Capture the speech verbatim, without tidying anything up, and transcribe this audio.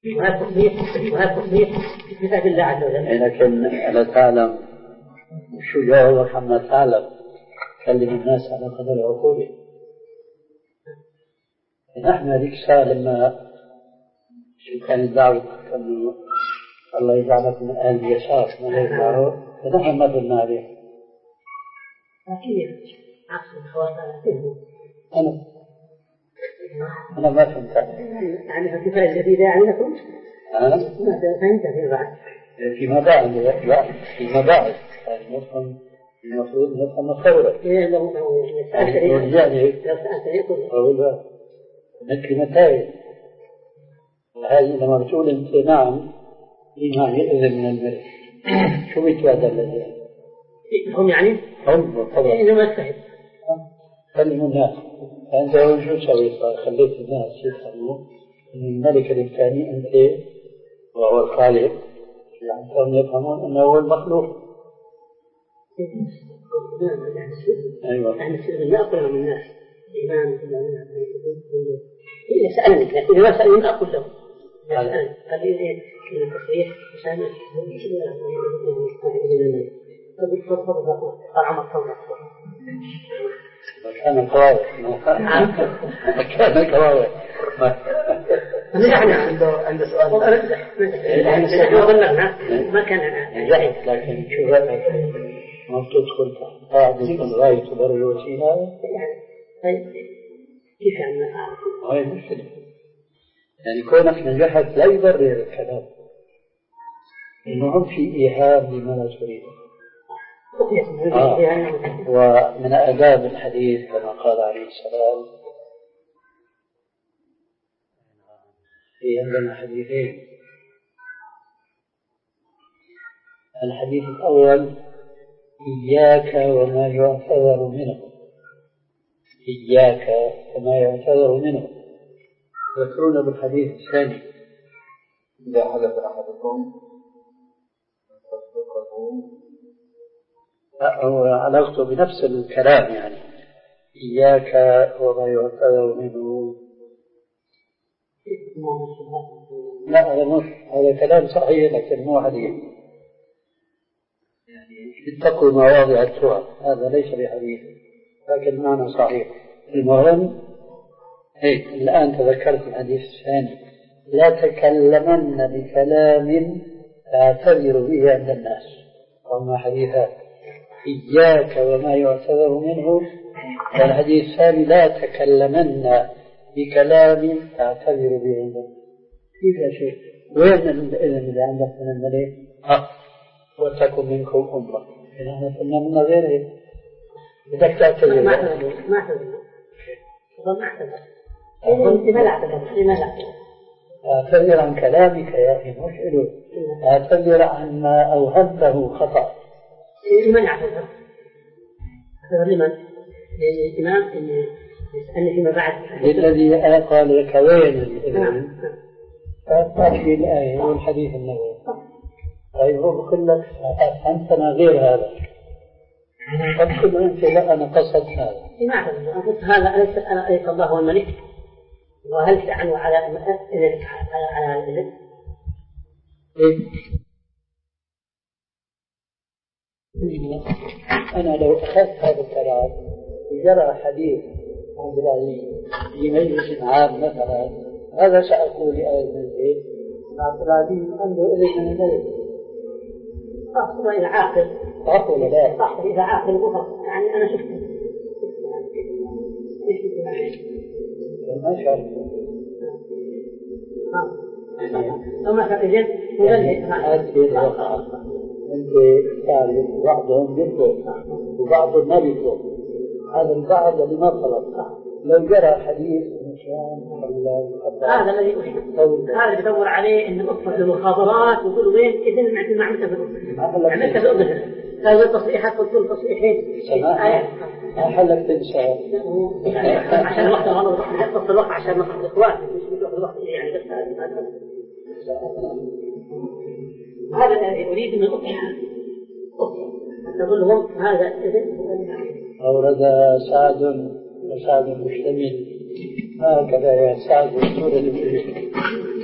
وهذا تصديق وهذا تصديق بكتاب الله عز وجل. لكن ألا تعلم شو جاء محمد تعلم كلم الناس على قدر عقولهم. نحن هذيك الساعة لما شو كان الدعوة أنه الله يجعلك من أهل اليسار ما لا يدعوه فنحن ما قلنا عليه. لكن عكس الخواطر أنا أنا ما فهمت يعني الكفاية الجديدة يعني لكم أنا ما فهمت فيما بعد فيما بعد لا فيما بعد يعني نفهم المفروض نفهم الثورة إيه لو لو سألتني يعني لو سألتني أقول مثل متاعي هذه لما بتقول أنت نعم إيمان يأذن من الملك شو بيتوادى الذي هم يعني هم طبعا إنما يستحب خلوا الناس فأنت أول شو سويت خليت الناس يفهموا أن الملك الثاني أنت وهو الخالق يعني كانوا يفهمون أنه هو المخلوق. أيوة يعني لا أقول من الناس إيمان إذا سألني لكن إذا ما سألني ما أقول له قال لي التصريح مسامح أقول فضل قال عمر فضل كان كواوي كان كواوي يعني عنده عنده سؤال ما كان نجحت لكن شو رأيك ما تدخل قاعد الغاية تبرر الوسيلة كيف يعني هاي مشكلة يعني كونك نجحت لا يبرر الكلام إنهم في إيهام لما لا تريده. آه. ومن آداب الحديث كما قال عليه السلام في عندنا حديثين. الحديث الأول إياك وما يعتذر منه إياك وما يعتذر منه يذكرون بالحديث الثاني إذا حدث أحدكم هو علاقته بنفس الكلام يعني إياك وما يعتذر منه. لا هذا مش هذا كلام صحيح لكن مو حديث يعني اتقوا مواضع التهم هذا ليس بحديث لكن معنى صحيح. المهم هيك الآن تذكرت الحديث الثاني لا تكلمن بكلام تعتذر به عند الناس وما حديثات إياك وما يعتذر منه. والحديث الثاني لا تكلمن بكلام تعتذر به عند الناس. كيف يا شيخ وين الإذن اللي عندك من الملك ها وتكن منكم أمة إذا احنا كنا من غيره بدك تعتذر ما اعتذر ما اعتذر ما اعتذر لماذا اعتذر لماذا اعتذر عن كلامك يا أخي مش إله اعتذر عن ما أوهمته خطأ. لمن يعتذر؟ اعتذر لمن؟ للإمام اللي يسألني فيما بعد للذي قال لك وين الإذن فأتي الآية والحديث النبوي. طيب هو بقول لك أنتنا غير هذا فبقول له أنت لا أنا قصد هذا ما أعتذر أنا قلت هذا أليس أنا أليس الله هو الملك وهل تعنوا على إذن على الإذن؟ أنا لو أخذت هذا الكلام وجرى حديث عبد العزيز في مجلس عام مثلا هذا سأقول لآية المسجد عبد العزيز عنده إذن من الملك أصلا إذا عاقل صح ولا لا؟ صح إذا عاقل مفرط يعني أنا شفت ما شاء لو ما كان إذن مبلغ أنت تعرف بعضهم يكفر وبعضهم ما يكفر هذا البعض اللي ما طلب لو جرى حديث مشان هذا الذي هذا بدور عليه إن أطفال المخابرات وكل وين إذن معك ما عملت بالأردن عملت بالأردن هذا التصريحات قلت له تصريحين ما حلك تنسى عشان الوقت غلط نقص الوقت عشان نقص الإخوان مش بدون الوقت يعني بس هذا الذي أريد من أطلع نقول لهم هذا إذن أورد سعد وسعد مشتمل هكذا يا سعد السورة المشتمل